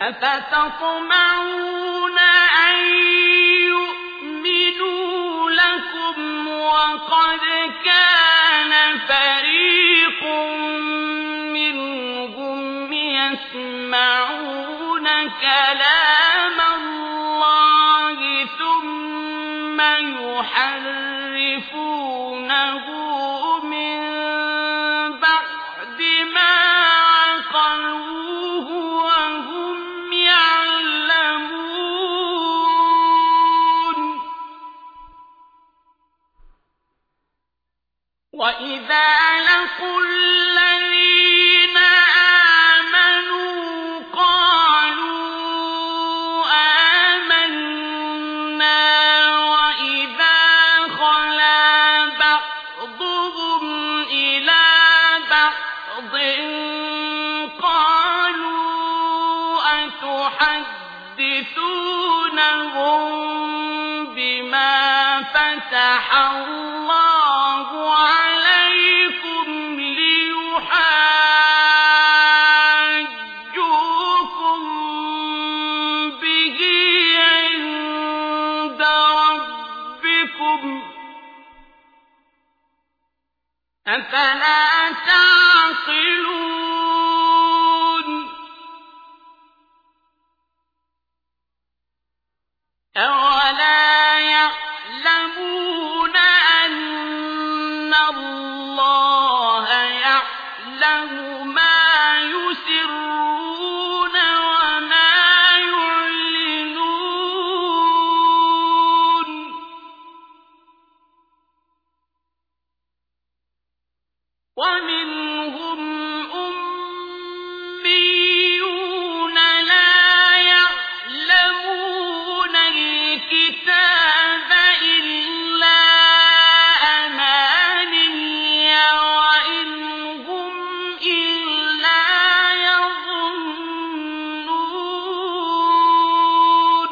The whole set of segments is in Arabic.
أفتطمعون أن يؤمنوا لكم وقد كان فريق منهم يسمعون كلام الله ثم يحرفونه من بعد ما عقلوه وهم يعلمون وإذا لقوا الذين آمنوا قالوا آمنا وإذا خلا بعضهم إلى بعض قالوا أتحدثونهم بما فتح الله عليكم ليحاجوكم به عند ربكم أفلا تعقلون أولا يعلمون أن الله يعلم ما يسرون وما يعلنون ومنهم أميون لا يعلمون الكتاب إلا أماني وإن هم إلا يظنون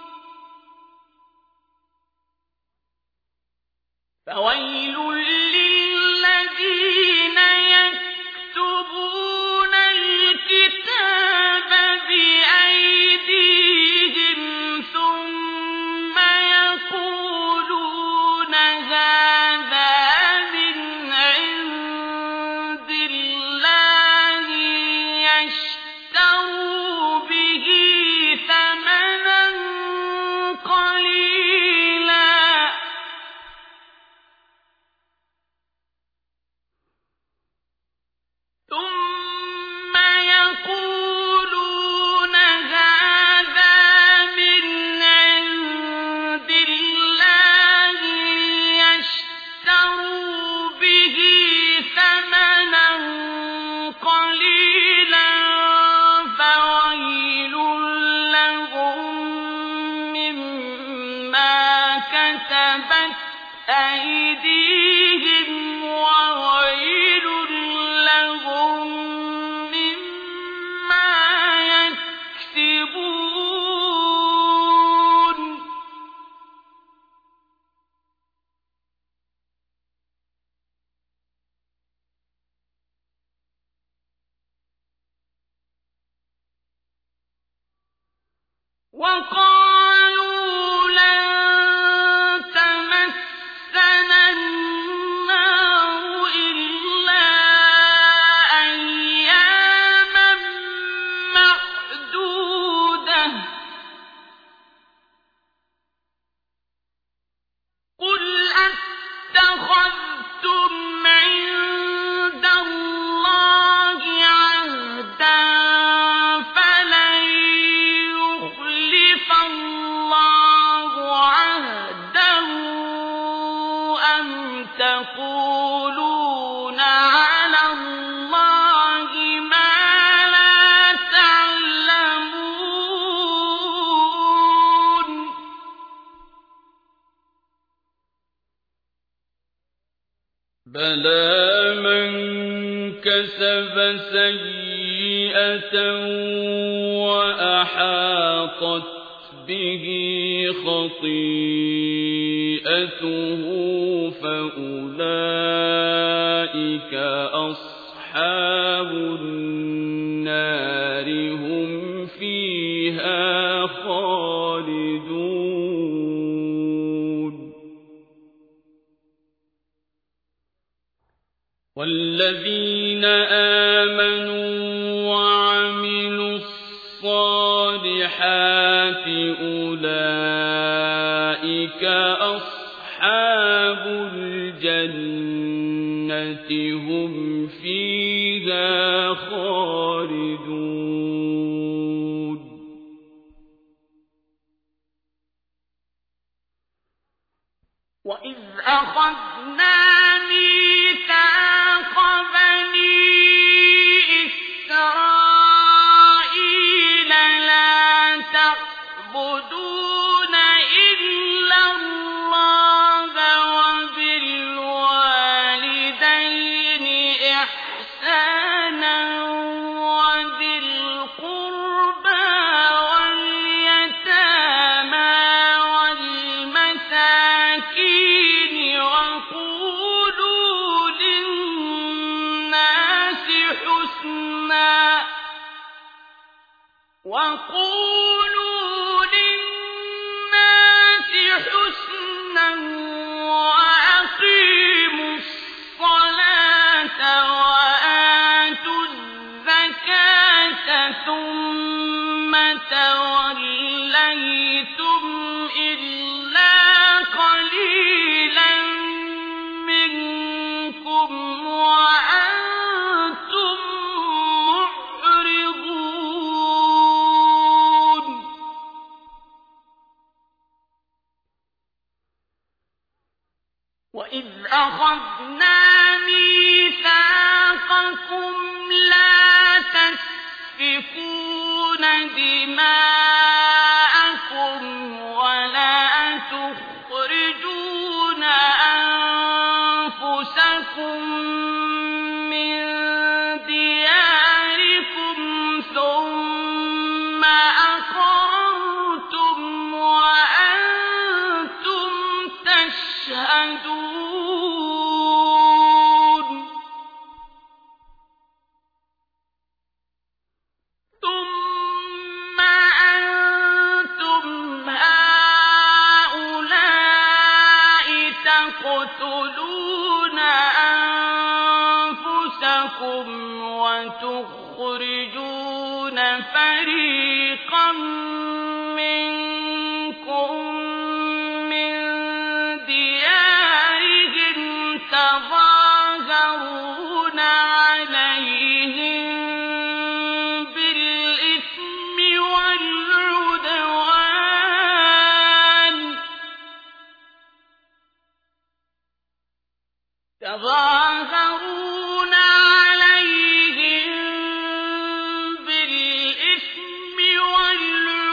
فويل للذين يكتبون الكتاب بأيديهم ثم يقولون هذا من عند الله ليشتروا به ثمنا قليلا ثم يقولون هذا من عند الله ليشتروا به ثمنا قليلا فويل لهم مما كتبت أيديهم وويل لهم مما يكسبون وقالوا لن تمسنا النار إلا أياما معدودة قل أتخذتم عند الله عهدا فلن يخلف الله عهده أم تقولون على الله ما لا تعلمون بلى من كسب سيئة وأحاطت به خطيئته فأولئك أصحاب النار هم فيها خالدون والذين آمنوا وعملوا الصالحات أولئك أصحاب الجنة هم فيها خالدون وإذ أخذنا ميثاق بني إسرائيل لا تعبدون إلا الله وبالوالدين إحسانا وذي القربى واليتامى والمساكين وقولوا للناس حسنا وأقيموا الصلاة وآتوا الزكاة ثم توليتم إلا قليلا منكم وأنتم معرضون وإذ أخذنا ميثاقكم لا تسفكون دماءكم ولا تخرجون أنفسكم من دياركم ثم أقررتم وأنتم تشهدون ثم أنتم هؤلاء تقتلون أنفسكم وتخرجون فريقا منكم من ديارهم تظاهرون عليهم بالإثم والعدوان والعدوان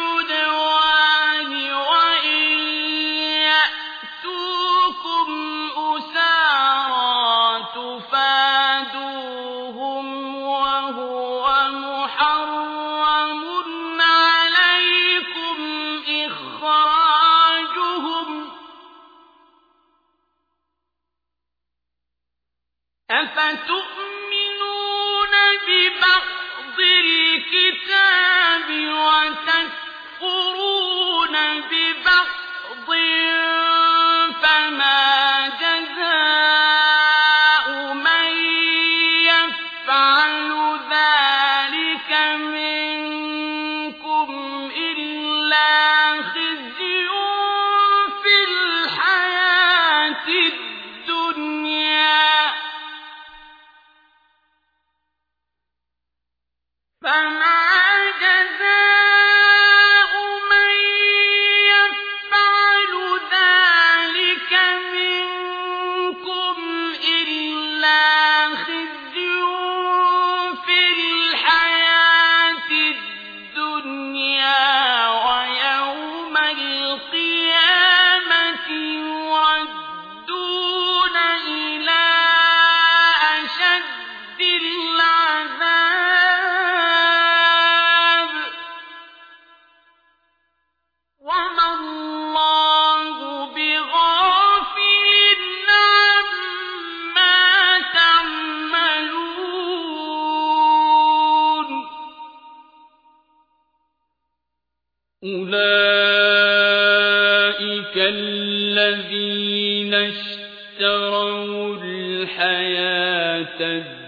أولئك الذين اشتروا الحياة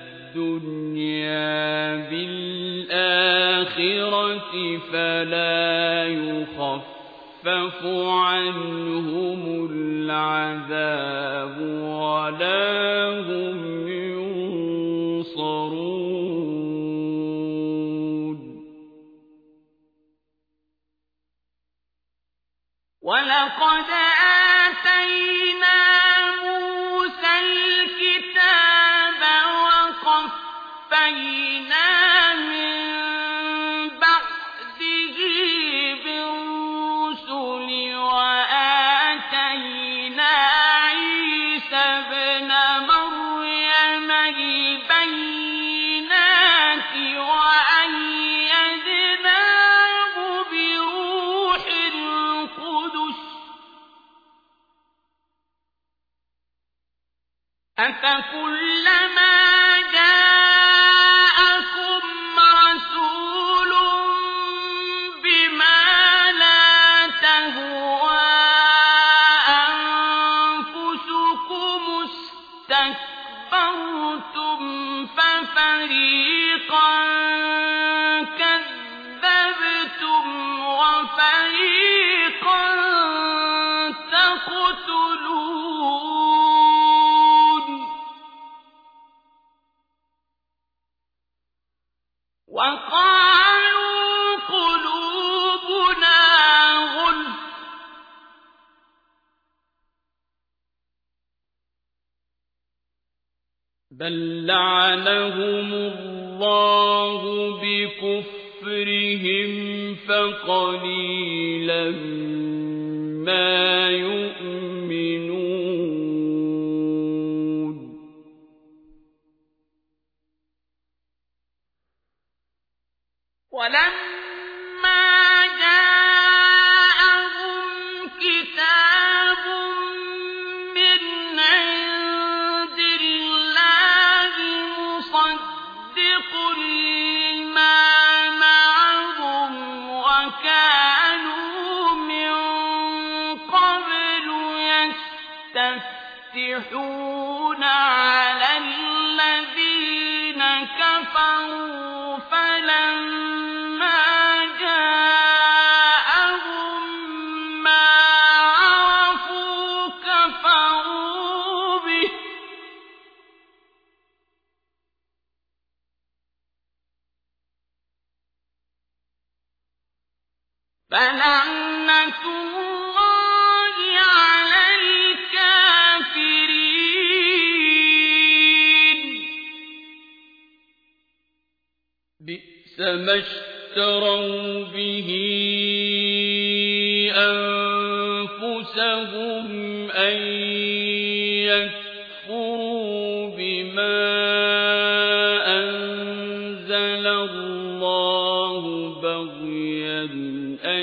الدنيا بالآخرة فلا يخفف عنهم العذاب ولا هم ينصرون. ولقد آتينا موسى الكتاب وقفينا من بعده بالرسل وآتينا عيسى ابن مريم البينات وأيدناه بروح القدس أفكلما جاءكم رسول بما لا تهوى أنفسكم استكبرتم ففريقا كذبتم وفريقا تقتلون. وقالوا قلوبنا غلف بل لعنهم الله بكفرهم فقليلا ما يؤمنون. ولما جاءهم كتاب من عند الله مصدق لما معهم وكانوا من قبل يستفتحون على الذين كفروا فلما جاءهم ما عرفوا كفروا به فلعنة الله على الكافرين. بئس ما اشتروا به أنفسهم أن يكفروا بما أنزل الله بغيا أن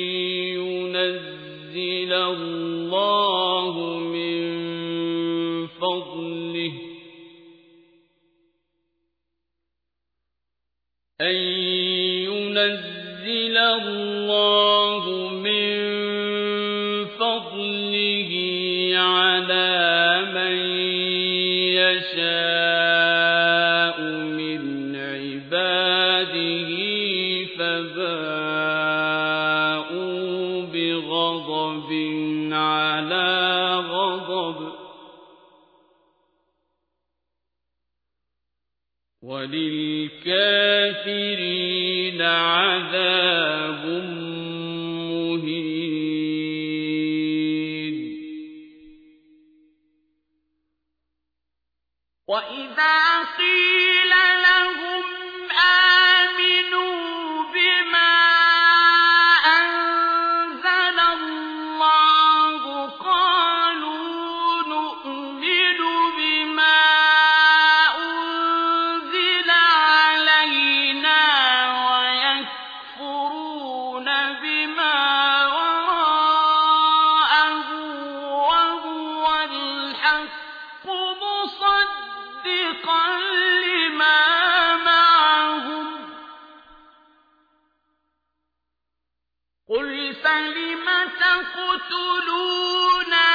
ينزل الله من فضله أن ينزل الله من فضله على من يشاء من عباده فباءوا بغضب على غضب وللكافرين عذاب مهين. وإذا قيل لهم آمنوا بما أنزل الله قالوا نؤمن بما أنزل علينا ويكفرون بما وراءه وهو الحق مصدقا لما معهم قل فلم تقتلون